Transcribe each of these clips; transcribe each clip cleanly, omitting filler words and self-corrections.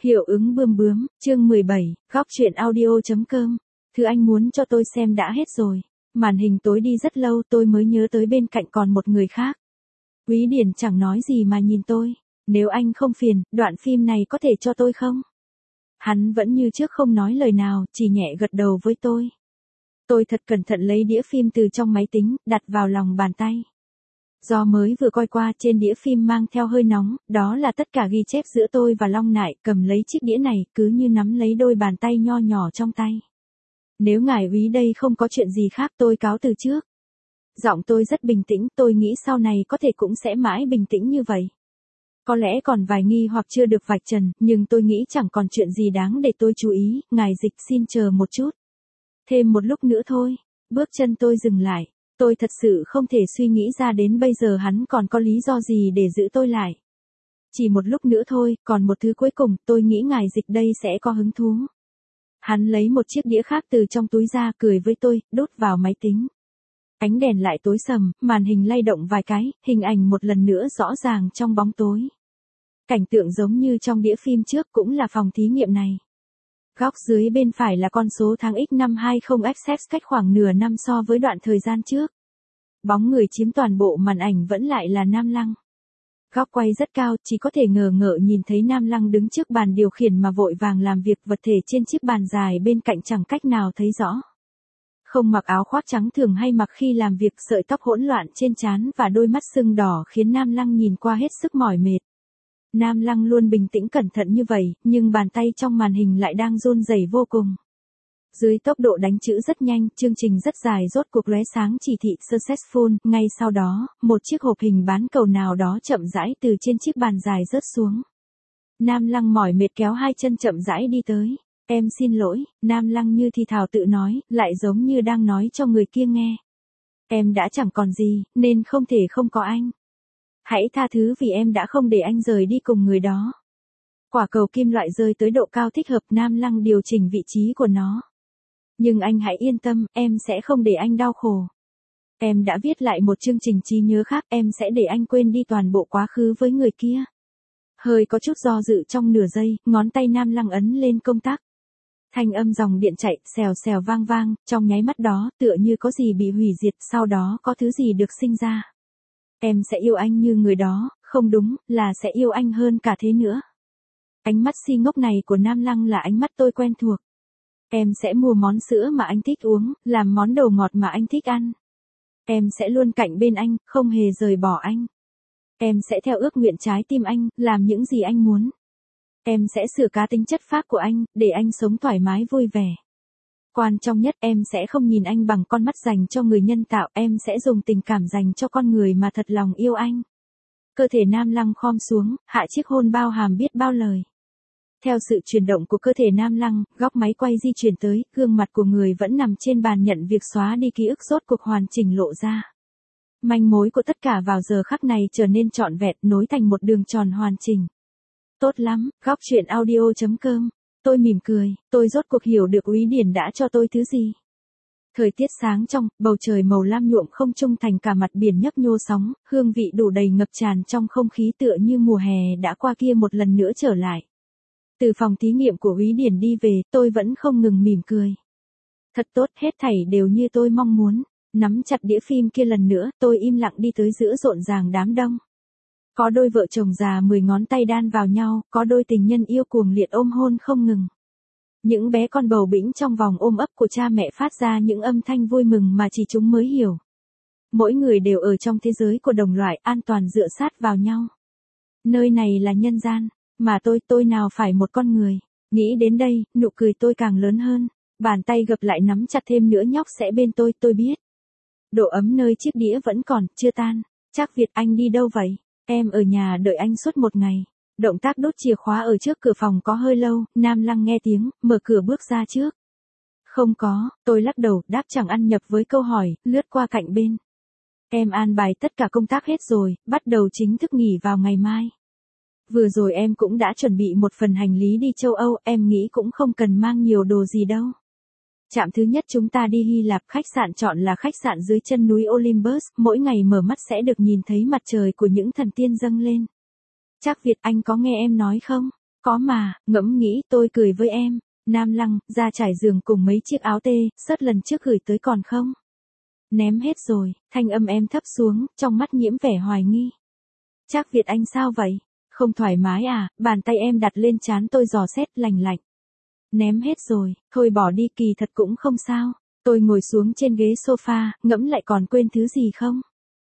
Hiệu ứng bươm bướm, chương 17, góc truyện audio.com. Thứ anh muốn cho tôi xem đã hết rồi. Màn hình tối đi rất lâu tôi mới nhớ tới bên cạnh còn một người khác. Quý Điển chẳng nói gì mà nhìn tôi. Nếu anh không phiền, đoạn phim này có thể cho tôi không? Hắn vẫn như trước không nói lời nào, chỉ nhẹ gật đầu với tôi. Tôi thật cẩn thận lấy đĩa phim từ trong máy tính, đặt vào lòng bàn tay. Do mới vừa coi qua trên đĩa phim mang theo hơi nóng, đó là tất cả ghi chép giữa tôi và Long Nại, cầm lấy chiếc đĩa này cứ như nắm lấy đôi bàn tay nho nhỏ trong tay. Nếu ngài úy đây không có chuyện gì khác tôi cáo từ trước. Giọng tôi rất bình tĩnh, tôi nghĩ sau này có thể cũng sẽ mãi bình tĩnh như vậy. Có lẽ còn vài nghi hoặc chưa được vạch trần, nhưng tôi nghĩ chẳng còn chuyện gì đáng để tôi chú ý, ngài Dịch xin chờ một chút. Thêm một lúc nữa thôi, bước chân tôi dừng lại. Tôi thật sự không thể suy nghĩ ra đến bây giờ hắn còn có lý do gì để giữ tôi lại. Chỉ một lúc nữa thôi, còn một thứ cuối cùng, tôi nghĩ ngài Dịch đây sẽ có hứng thú. Hắn lấy một chiếc đĩa khác từ trong túi ra, cười với tôi, đút vào máy tính. Ánh đèn lại tối sầm, màn hình lay động vài cái, hình ảnh một lần nữa rõ ràng trong bóng tối. Cảnh tượng giống như trong đĩa phim trước cũng là phòng thí nghiệm này. Góc dưới bên phải là con số tháng X năm 20XX cách khoảng nửa năm so với đoạn thời gian trước. Bóng người chiếm toàn bộ màn ảnh vẫn lại là Nam Lăng. Góc quay rất cao, chỉ có thể ngờ ngợ nhìn thấy Nam Lăng đứng trước bàn điều khiển mà vội vàng làm việc vật thể trên chiếc bàn dài bên cạnh chẳng cách nào thấy rõ. Không mặc áo khoác trắng thường hay mặc khi làm việc, sợi tóc hỗn loạn trên trán và đôi mắt sưng đỏ khiến Nam Lăng nhìn qua hết sức mỏi mệt. Nam Lăng luôn bình tĩnh cẩn thận như vậy, nhưng bàn tay trong màn hình lại đang run rẩy vô cùng. Dưới tốc độ đánh chữ rất nhanh, chương trình rất dài rốt cuộc lóe sáng chỉ thị successful, ngay sau đó, một chiếc hộp hình bán cầu nào đó chậm rãi từ trên chiếc bàn dài rớt xuống. Nam Lăng mỏi mệt kéo hai chân chậm rãi đi tới. Em xin lỗi, Nam Lăng như thì thào tự nói, lại giống như đang nói cho người kia nghe. Em đã chẳng còn gì, nên không thể không có anh. Hãy tha thứ vì em đã không để anh rời đi cùng người đó. Quả cầu kim loại rơi tới độ cao thích hợp, Nam Lăng điều chỉnh vị trí của nó. Nhưng anh hãy yên tâm, em sẽ không để anh đau khổ. Em đã viết lại một chương trình trí nhớ khác, em sẽ để anh quên đi toàn bộ quá khứ với người kia. Hơi có chút do dự trong nửa giây, ngón tay Nam Lăng ấn lên công tắc. Thanh âm dòng điện chạy, xèo xèo vang vang, trong nháy mắt đó, tựa như có gì bị hủy diệt, sau đó có thứ gì được sinh ra. Em sẽ yêu anh như người đó, không đúng, là sẽ yêu anh hơn cả thế nữa. Ánh mắt si ngốc này của Nam Lăng là ánh mắt tôi quen thuộc. Em sẽ mua món sữa mà anh thích uống, làm món đồ ngọt mà anh thích ăn. Em sẽ luôn cạnh bên anh, không hề rời bỏ anh. Em sẽ theo ước nguyện trái tim anh, làm những gì anh muốn. Em sẽ sửa cá tính chất phác của anh, để anh sống thoải mái vui vẻ. Quan trọng nhất, em sẽ không nhìn anh bằng con mắt dành cho người nhân tạo, em sẽ dùng tình cảm dành cho con người mà thật lòng yêu anh. Cơ thể Nam Lăng khom xuống, hạ chiếc hôn bao hàm biết bao lời. Theo sự chuyển động của cơ thể Nam Lăng, góc máy quay di chuyển tới, gương mặt của người vẫn nằm trên bàn nhận việc xóa đi ký ức rốt cuộc hoàn chỉnh lộ ra. Manh mối của tất cả vào giờ khắc này trở nên trọn vẹn, nối thành một đường tròn hoàn chỉnh. Tốt lắm, góc truyện audio.com. Tôi mỉm cười, tôi rốt cuộc hiểu được Úy Điển đã cho tôi thứ gì. Thời tiết sáng trong, bầu trời màu lam nhuộm không trung thành cả mặt biển nhấp nhô sóng, hương vị đủ đầy ngập tràn trong không khí tựa như mùa hè đã qua kia một lần nữa trở lại. Từ phòng thí nghiệm của Úy Điển đi về, tôi vẫn không ngừng mỉm cười. Thật tốt, hết thảy đều như tôi mong muốn. Nắm chặt đĩa phim kia lần nữa, tôi im lặng đi tới giữa rộn ràng đám đông. Có đôi vợ chồng già 10 ngón tay đan vào nhau, có đôi tình nhân yêu cuồng liệt ôm hôn không ngừng. Những bé con bầu bĩnh trong vòng ôm ấp của cha mẹ phát ra những âm thanh vui mừng mà chỉ chúng mới hiểu. Mỗi người đều ở trong thế giới của đồng loại, an toàn dựa sát vào nhau. Nơi này là nhân gian, mà tôi nào phải một con người. Nghĩ đến đây, nụ cười tôi càng lớn hơn. Bàn tay gập lại nắm chặt thêm nữa, nhóc sẽ bên tôi biết. Độ ấm nơi chiếc đĩa vẫn còn, chưa tan. Trác Việt, anh đi đâu vậy? Em ở nhà đợi anh suốt một ngày. Động tác đốt chìa khóa ở trước cửa phòng có hơi lâu, Nam Lăng nghe tiếng, mở cửa bước ra trước. Không có, tôi lắc đầu, đáp chẳng ăn nhập với câu hỏi, lướt qua cạnh bên. Em an bài tất cả công tác hết rồi, bắt đầu chính thức nghỉ vào ngày mai. Vừa rồi em cũng đã chuẩn bị một phần hành lý đi châu Âu, em nghĩ cũng không cần mang nhiều đồ gì đâu. Trạm thứ nhất chúng ta đi Hy Lạp, khách sạn chọn là khách sạn dưới chân núi Olympus, mỗi ngày mở mắt sẽ được nhìn thấy mặt trời của những thần tiên dâng lên. Trác Việt, anh có nghe em nói không? Có mà, ngẫm nghĩ tôi cười với em. Nam Lăng, ra trải giường cùng mấy chiếc áo tê, sớt lần trước gửi tới còn không? Ném hết rồi, thanh âm em thấp xuống, trong mắt nhiễm vẻ hoài nghi. Trác Việt anh sao vậy? Không thoải mái à? Bàn tay em đặt lên trán tôi dò xét lành lạnh. Ném hết rồi, thôi bỏ đi, kỳ thật cũng không sao. Tôi ngồi xuống trên ghế sofa, ngẫm lại còn quên thứ gì không?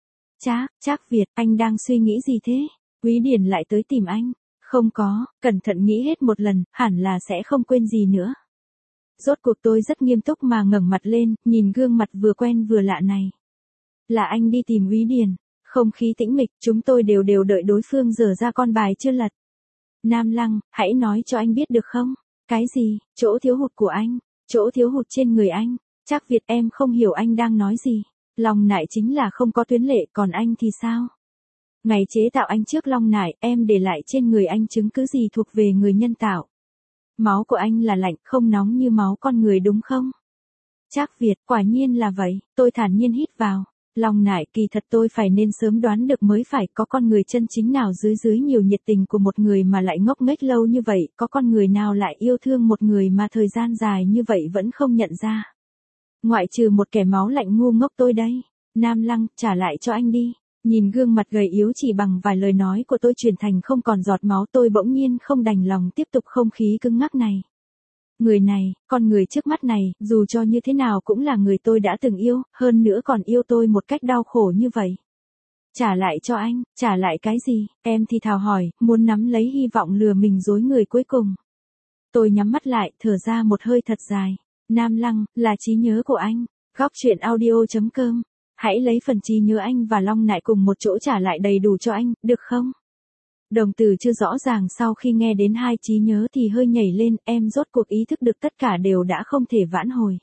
Trác Việt, anh đang suy nghĩ gì thế? Quý Điển lại tới tìm anh. Không có, cẩn thận nghĩ hết một lần, hẳn là sẽ không quên gì nữa. Rốt cuộc tôi rất nghiêm túc mà ngẩng mặt lên, nhìn gương mặt vừa quen vừa lạ này. Là anh đi tìm Quý Điển. Không khí tĩnh mịch, chúng tôi đều đợi đối phương giở ra con bài chưa lật. Nam Lăng, hãy nói cho anh biết được không? Cái gì? Chỗ thiếu hụt của anh? Chỗ thiếu hụt trên người anh? Trác Việt, em không hiểu anh đang nói gì. Long nại chính là không có tuyến lệ, còn anh thì sao? Ngày chế tạo anh trước long nại, em để lại trên người anh chứng cứ gì thuộc về người nhân tạo? Máu của anh là lạnh, không nóng như máu con người đúng không? Trác Việt, quả nhiên là vậy, tôi thản nhiên hít vào. Long nại, kỳ thật tôi phải nên sớm đoán được mới phải, có con người chân chính nào dưới nhiều nhiệt tình của một người mà lại ngốc nghếch lâu như vậy, có con người nào lại yêu thương một người mà thời gian dài như vậy vẫn không nhận ra. Ngoại trừ một kẻ máu lạnh ngu ngốc tôi đây. Nam Lăng, trả lại cho anh đi. Nhìn gương mặt gầy yếu chỉ bằng vài lời nói của tôi chuyển thành không còn giọt máu, tôi bỗng nhiên không đành lòng tiếp tục không khí cứng ngắc này. Người này, con người trước mắt này, dù cho như thế nào cũng là người tôi đã từng yêu, hơn nữa còn yêu tôi một cách đau khổ như vậy. Trả lại cho anh, trả lại cái gì? Em thì thào hỏi, muốn nắm lấy hy vọng lừa mình dối người cuối cùng. Tôi nhắm mắt lại, thở ra một hơi thật dài. Nam Lăng, là trí nhớ của anh. Góc truyện audio.com. Hãy lấy phần trí nhớ anh và Long nại cùng một chỗ trả lại đầy đủ cho anh, được không? Đồng từ chưa rõ ràng, sau khi nghe đến hai trí nhớ thì hơi nhảy lên, em rốt cuộc ý thức được tất cả đều đã không thể vãn hồi.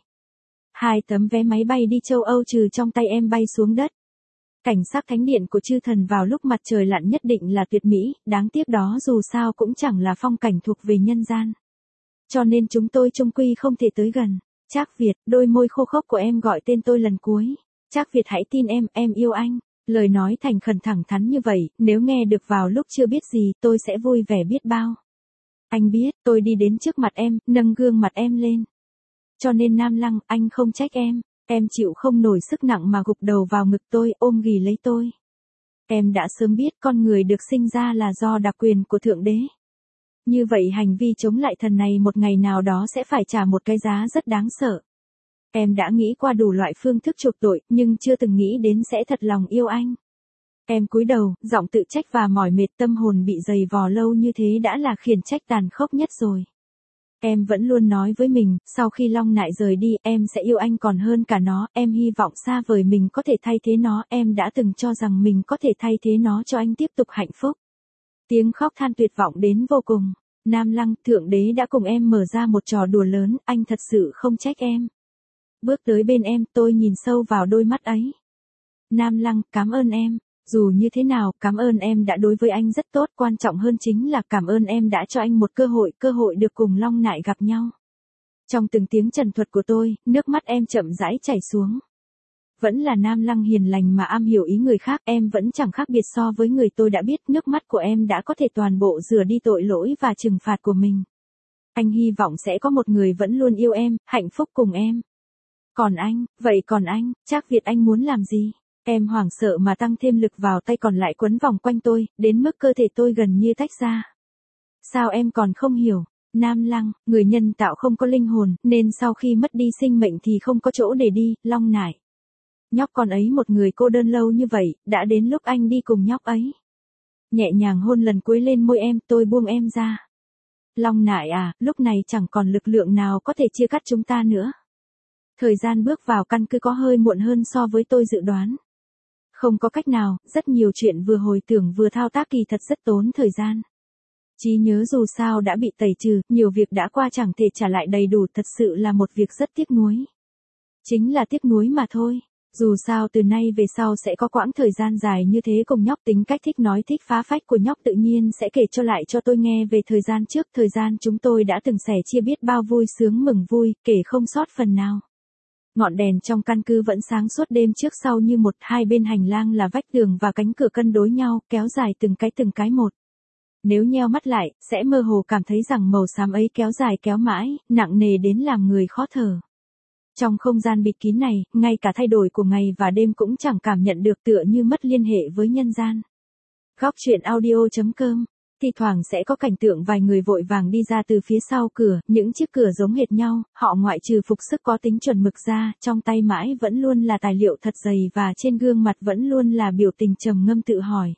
2 tấm vé máy bay đi châu Âu trừ trong tay em bay xuống đất. Cảnh sắc thánh điện của chư thần vào lúc mặt trời lặn nhất định là tuyệt mỹ, đáng tiếc đó dù sao cũng chẳng là phong cảnh thuộc về nhân gian. Cho nên chúng tôi chung quy không thể tới gần. Trác Việt, đôi môi khô khốc của em gọi tên tôi lần cuối. Trác Việt, hãy tin em yêu anh. Lời nói thành khẩn thẳng thắn như vậy, nếu nghe được vào lúc chưa biết gì, tôi sẽ vui vẻ biết bao. Anh biết, tôi đi đến trước mặt em, nâng gương mặt em lên. Cho nên Nam Lăng, anh không trách em chịu không nổi sức nặng mà gục đầu vào ngực tôi, ôm ghì lấy tôi. Em đã sớm biết con người được sinh ra là do đặc quyền của Thượng Đế. Như vậy hành vi chống lại thần này một ngày nào đó sẽ phải trả một cái giá rất đáng sợ. Em đã nghĩ qua đủ loại phương thức chuộc tội, nhưng chưa từng nghĩ đến sẽ thật lòng yêu anh. Em cúi đầu, giọng tự trách và mỏi mệt, tâm hồn bị dày vò lâu như thế đã là khiển trách tàn khốc nhất rồi. Em vẫn luôn nói với mình, sau khi Long nại rời đi, em sẽ yêu anh còn hơn cả nó, em hy vọng xa vời mình có thể thay thế nó, em đã từng cho rằng mình có thể thay thế nó cho anh tiếp tục hạnh phúc. Tiếng khóc than tuyệt vọng đến vô cùng. Nam Lăng, Thượng Đế đã cùng em mở ra một trò đùa lớn, anh thật sự không trách em. Bước tới bên em, tôi nhìn sâu vào đôi mắt ấy. Nam Lăng, cảm ơn em. Dù như thế nào, cảm ơn em đã đối với anh rất tốt, quan trọng hơn chính là cảm ơn em đã cho anh một cơ hội được cùng Long nại gặp nhau. Trong từng tiếng trần thuật của tôi, nước mắt em chậm rãi chảy xuống. Vẫn là Nam Lăng hiền lành mà am hiểu ý người khác, em vẫn chẳng khác biệt so với người tôi đã biết, nước mắt của em đã có thể toàn bộ rửa đi tội lỗi và trừng phạt của mình. Anh hy vọng sẽ có một người vẫn luôn yêu em, hạnh phúc cùng em. Còn anh, vậy còn anh, Trác Việt, anh muốn làm gì? Em hoảng sợ mà tăng thêm lực vào tay còn lại quấn vòng quanh tôi, đến mức cơ thể tôi gần như tách ra. Sao em còn không hiểu? Nam Lăng, người nhân tạo không có linh hồn, nên sau khi mất đi sinh mệnh thì không có chỗ để đi, Long nại. Nhóc con ấy một người cô đơn lâu như vậy, đã đến lúc anh đi cùng nhóc ấy. Nhẹ nhàng hôn lần cuối lên môi em, tôi buông em ra. Long nại à, lúc này chẳng còn lực lượng nào có thể chia cắt chúng ta nữa. Thời gian bước vào căn cứ có hơi muộn hơn so với tôi dự đoán. Không có cách nào, rất nhiều chuyện vừa hồi tưởng vừa thao tác kỳ thật rất tốn thời gian. Trí nhớ dù sao đã bị tẩy trừ, nhiều việc đã qua chẳng thể trả lại đầy đủ, thật sự là một việc rất tiếc nuối. Chính là tiếc nuối mà thôi. Dù sao từ nay về sau sẽ có quãng thời gian dài như thế cùng nhóc, tính cách thích nói thích phá phách của nhóc tự nhiên sẽ kể cho lại cho tôi nghe về thời gian trước, thời gian chúng tôi đã từng sẻ chia biết bao vui sướng mừng vui, kể không sót phần nào. Ngọn đèn trong căn cứ vẫn sáng suốt đêm trước sau như một, hai bên hành lang là vách tường và cánh cửa cân đối nhau, kéo dài từng cái một. Nếu nheo mắt lại, sẽ mơ hồ cảm thấy rằng màu xám ấy kéo dài kéo mãi, nặng nề đến làm người khó thở. Trong không gian bịt kín này, ngay cả thay đổi của ngày và đêm cũng chẳng cảm nhận được, tựa như mất liên hệ với nhân gian. Góc truyện audio.com. Thi thoảng sẽ có cảnh tượng vài người vội vàng đi ra từ phía sau cửa, những chiếc cửa giống hệt nhau, họ ngoại trừ phục sức có tính chuẩn mực ra, trong tay mãi vẫn luôn là tài liệu thật dày và trên gương mặt vẫn luôn là biểu tình trầm ngâm tự hỏi.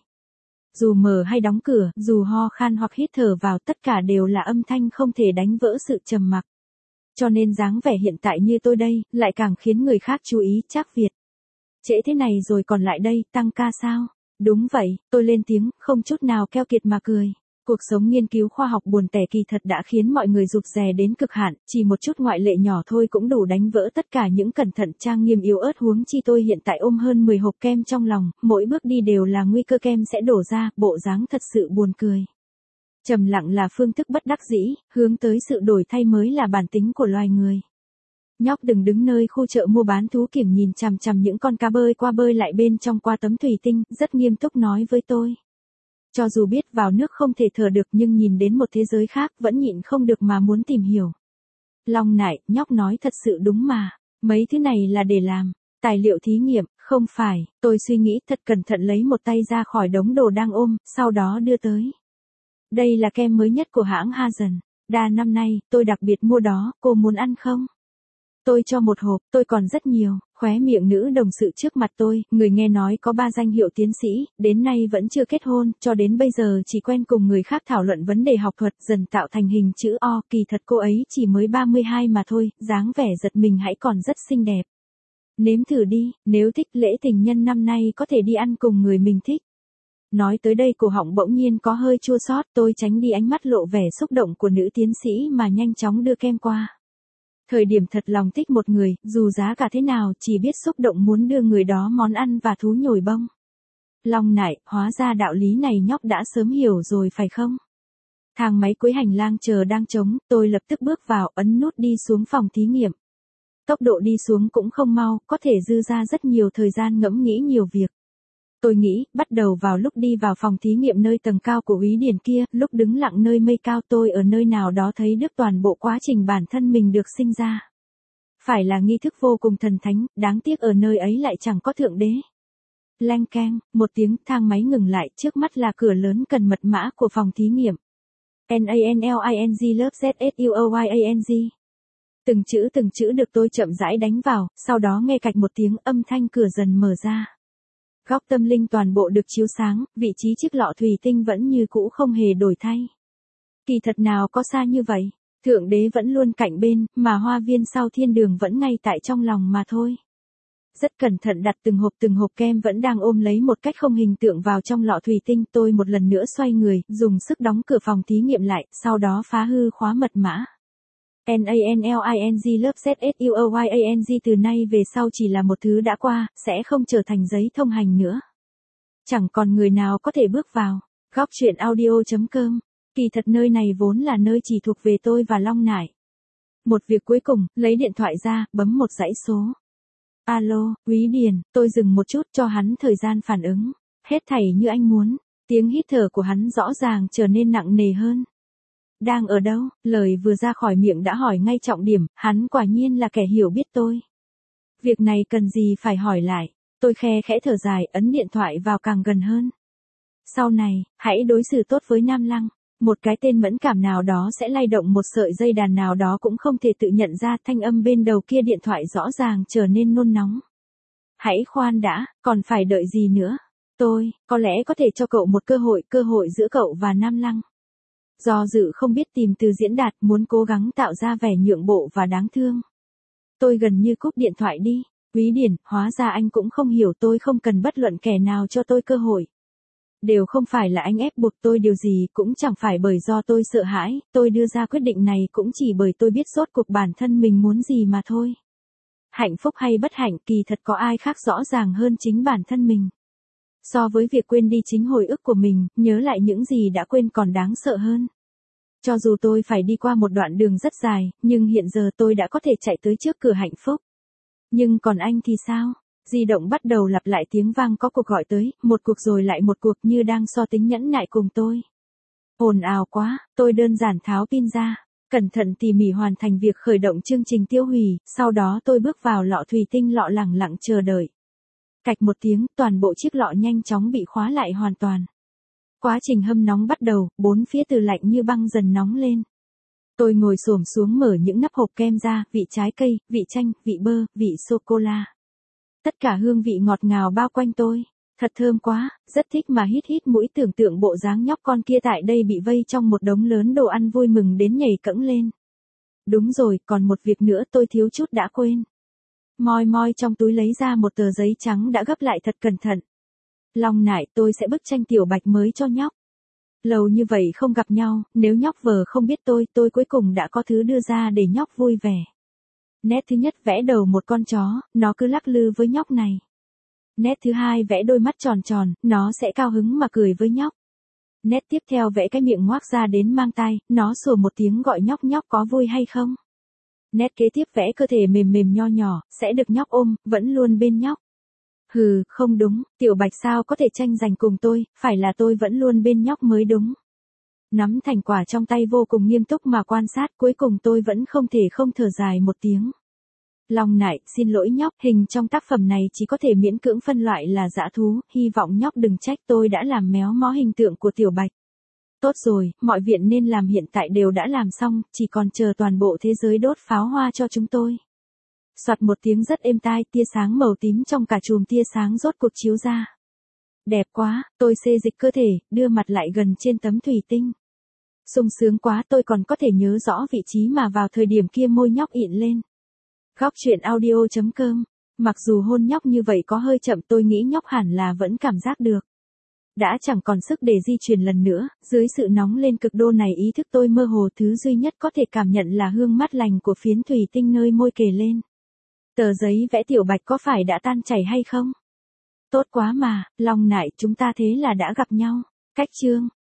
Dù mở hay đóng cửa, dù ho khan hoặc hít thở vào, tất cả đều là âm thanh không thể đánh vỡ sự trầm mặc. Cho nên dáng vẻ hiện tại như tôi đây, lại càng khiến người khác chú ý. Trác Việt. Trễ thế này rồi còn lại đây, tăng ca sao? Đúng vậy, tôi lên tiếng, không chút nào keo kiệt mà cười. Cuộc sống nghiên cứu khoa học buồn tẻ kỳ thật đã khiến mọi người rụt rè đến cực hạn, chỉ một chút ngoại lệ nhỏ thôi cũng đủ đánh vỡ tất cả những cẩn thận trang nghiêm yếu ớt, huống chi tôi hiện tại ôm hơn 10 hộp kem trong lòng, mỗi bước đi đều là nguy cơ kem sẽ đổ ra, bộ dáng thật sự buồn cười. Trầm lặng là phương thức bất đắc dĩ, hướng tới sự đổi thay mới là bản tính của loài người. Nhóc đừng đứng nơi khu chợ mua bán thú kiểm nhìn chằm chằm những con cá bơi qua bơi lại bên trong qua tấm thủy tinh, rất nghiêm túc nói với tôi. Cho dù biết vào nước không thể thở được nhưng nhìn đến một thế giới khác vẫn nhịn không được mà muốn tìm hiểu. Long nại, nhóc nói thật sự đúng mà, mấy thứ này là để làm tài liệu thí nghiệm, không phải. Tôi suy nghĩ thật cẩn thận lấy một tay ra khỏi đống đồ đang ôm, sau đó đưa tới. Đây là kem mới nhất của hãng Hazen. Đa năm nay, tôi đặc biệt mua đó, cô muốn ăn không? Tôi cho một hộp, tôi còn rất nhiều. Khóe miệng nữ đồng sự trước mặt tôi, người nghe nói có 3 danh hiệu tiến sĩ, đến nay vẫn chưa kết hôn, cho đến bây giờ chỉ quen cùng người khác thảo luận vấn đề học thuật, dần tạo thành hình chữ O. Kỳ thật cô ấy chỉ mới 32 mà thôi, dáng vẻ giật mình hãy còn rất xinh đẹp. Nếm thử đi, nếu thích lễ tình nhân năm nay có thể đi ăn cùng người mình thích. Nói tới đây cổ họng bỗng nhiên có hơi chua xót, tôi tránh đi ánh mắt lộ vẻ xúc động của nữ tiến sĩ mà nhanh chóng đưa kem qua. Thời điểm thật lòng thích một người, dù giá cả thế nào, chỉ biết xúc động muốn đưa người đó món ăn và thú nhồi bông. Long nại, hóa ra đạo lý này nhóc đã sớm hiểu rồi phải không? Thang máy cuối hành lang chờ đang trống, tôi lập tức bước vào, ấn nút đi xuống phòng thí nghiệm. Tốc độ đi xuống cũng không mau, có thể dư ra rất nhiều thời gian ngẫm nghĩ nhiều việc. Tôi nghĩ, bắt đầu vào lúc đi vào phòng thí nghiệm nơi tầng cao của Úy Điển kia, lúc đứng lặng nơi mây cao tôi ở nơi nào đó thấy được toàn bộ quá trình bản thân mình được sinh ra. Phải là nghi thức vô cùng thần thánh, đáng tiếc ở nơi ấy lại chẳng có thượng đế. Leng keng, một tiếng, thang máy ngừng lại, trước mắt là cửa lớn cần mật mã của phòng thí nghiệm. NANLING lớp ZSUOYANG. Từng chữ được tôi chậm rãi đánh vào, sau đó nghe cạch một tiếng, âm thanh cửa dần mở ra. Góc tâm linh toàn bộ được chiếu sáng, vị trí chiếc lọ thủy tinh vẫn như cũ không hề đổi thay. Kỳ thật nào có xa như vậy, thượng đế vẫn luôn cạnh bên, mà hoa viên sau thiên đường vẫn ngay tại trong lòng mà thôi. Rất cẩn thận đặt từng hộp kem vẫn đang ôm lấy một cách không hình tượng vào trong lọ thủy tinh, tôi một lần nữa xoay người, dùng sức đóng cửa phòng thí nghiệm lại, sau đó phá hư khóa mật mã. NANLING lớp ZSUOYANG từ nay về sau chỉ là một thứ đã qua, sẽ không trở thành giấy thông hành nữa. Chẳng còn người nào có thể bước vào. Góc truyện audio.com. Kỳ thật nơi này vốn là nơi chỉ thuộc về tôi và Long nại. Một việc cuối cùng, lấy điện thoại ra, bấm một dãy số. Alo, Úy Điển, tôi dừng một chút cho hắn thời gian phản ứng. Hết thảy như anh muốn. Tiếng hít thở của hắn rõ ràng trở nên nặng nề hơn. Đang ở đâu? Lời vừa ra khỏi miệng đã hỏi ngay trọng điểm, hắn quả nhiên là kẻ hiểu biết tôi. Việc này cần gì phải hỏi lại. Tôi khe khẽ thở dài, ấn điện thoại vào càng gần hơn. Sau này, hãy đối xử tốt với Nam Lăng. Một cái tên mẫn cảm nào đó sẽ lay động một sợi dây đàn nào đó cũng không thể tự nhận ra, thanh âm bên đầu kia điện thoại rõ ràng trở nên nôn nóng. Hãy khoan đã, còn phải đợi gì nữa? Tôi, có lẽ có thể cho cậu một cơ hội giữa cậu và Nam Lăng. Do dự không biết tìm từ diễn đạt, muốn cố gắng tạo ra vẻ nhượng bộ và đáng thương. Tôi gần như cúp điện thoại đi. Úy Điển, hóa ra anh cũng không hiểu, tôi không cần bất luận kẻ nào cho tôi cơ hội. Đều không phải là anh ép buộc tôi điều gì, cũng chẳng phải bởi do tôi sợ hãi, tôi đưa ra quyết định này cũng chỉ bởi tôi biết rốt cuộc bản thân mình muốn gì mà thôi. Hạnh phúc hay bất hạnh, kỳ thật có ai khác rõ ràng hơn chính bản thân mình. So với việc quên đi chính hồi ức của mình, nhớ lại những gì đã quên còn đáng sợ hơn. Cho dù tôi phải đi qua một đoạn đường rất dài, nhưng hiện giờ tôi đã có thể chạy tới trước cửa hạnh phúc. Nhưng còn anh thì sao? Di động bắt đầu lặp lại tiếng vang, có cuộc gọi tới, một cuộc rồi lại một cuộc, như đang so tính nhẫn nại cùng tôi. Ồn ào quá, tôi đơn giản tháo pin ra. Cẩn thận tỉ mỉ hoàn thành việc khởi động chương trình tiêu hủy, sau đó tôi bước vào lọ thủy tinh lọ lẳng lặng chờ đợi. Cạch một tiếng, toàn bộ chiếc lọ nhanh chóng bị khóa lại hoàn toàn. Quá trình hâm nóng bắt đầu, bốn phía từ lạnh như băng dần nóng lên. Tôi ngồi xổm xuống mở những nắp hộp kem ra, vị trái cây, vị chanh, vị bơ, vị sô-cô-la. Tất cả hương vị ngọt ngào bao quanh tôi. Thật thơm quá, rất thích mà hít hít mũi tưởng tượng bộ dáng nhóc con kia tại đây bị vây trong một đống lớn đồ ăn vui mừng đến nhảy cẫng lên. Đúng rồi, còn một việc nữa tôi thiếu chút đã quên. Moi moi trong túi lấy ra một tờ giấy trắng đã gấp lại thật cẩn thận. Long nại, tôi sẽ bức tranh Tiểu Bạch mới cho nhóc. Lâu như vậy không gặp nhau, nếu nhóc vờ không biết tôi cuối cùng đã có thứ đưa ra để nhóc vui vẻ. Nét thứ nhất vẽ đầu một con chó, nó cứ lắc lư với nhóc này. Nét thứ hai vẽ đôi mắt tròn tròn, nó sẽ cao hứng mà cười với nhóc. Nét tiếp theo vẽ cái miệng ngoác ra đến mang tai, nó sủa một tiếng gọi nhóc nhóc có vui hay không. Nét kế tiếp vẽ cơ thể mềm mềm nho nhỏ, sẽ được nhóc ôm, vẫn luôn bên nhóc. Hừ, không đúng, Tiểu Bạch sao có thể tranh giành cùng tôi, phải là tôi vẫn luôn bên nhóc mới đúng. Nắm thành quả trong tay vô cùng nghiêm túc mà quan sát, cuối cùng tôi vẫn không thể không thở dài một tiếng. Long nại, xin lỗi nhóc, hình trong tác phẩm này chỉ có thể miễn cưỡng phân loại là dã thú, hy vọng nhóc đừng trách tôi đã làm méo mó hình tượng của Tiểu Bạch. Tốt rồi, mọi việc nên làm hiện tại đều đã làm xong, chỉ còn chờ toàn bộ thế giới đốt pháo hoa cho chúng tôi. Soạt một tiếng rất êm tai, tia sáng màu tím trong cả chùm tia sáng rốt cuộc chiếu ra. Đẹp quá, tôi xê dịch cơ thể, đưa mặt lại gần trên tấm thủy tinh. Sung sướng quá, tôi còn có thể nhớ rõ vị trí mà vào thời điểm kia môi nhóc ịn lên. Góc truyện audio.com. Mặc dù hôn nhóc như vậy có hơi chậm, tôi nghĩ nhóc hẳn là vẫn cảm giác được. Đã chẳng còn sức để di chuyển lần nữa, dưới sự nóng lên cực độ này ý thức tôi mơ hồ, thứ duy nhất có thể cảm nhận là hương mát lành của phiến thủy tinh nơi môi kề lên. Tờ giấy vẽ Tiểu Bạch có phải đã tan chảy hay không? Tốt quá mà, Long nại, chúng ta thế là đã gặp nhau. Cách chương.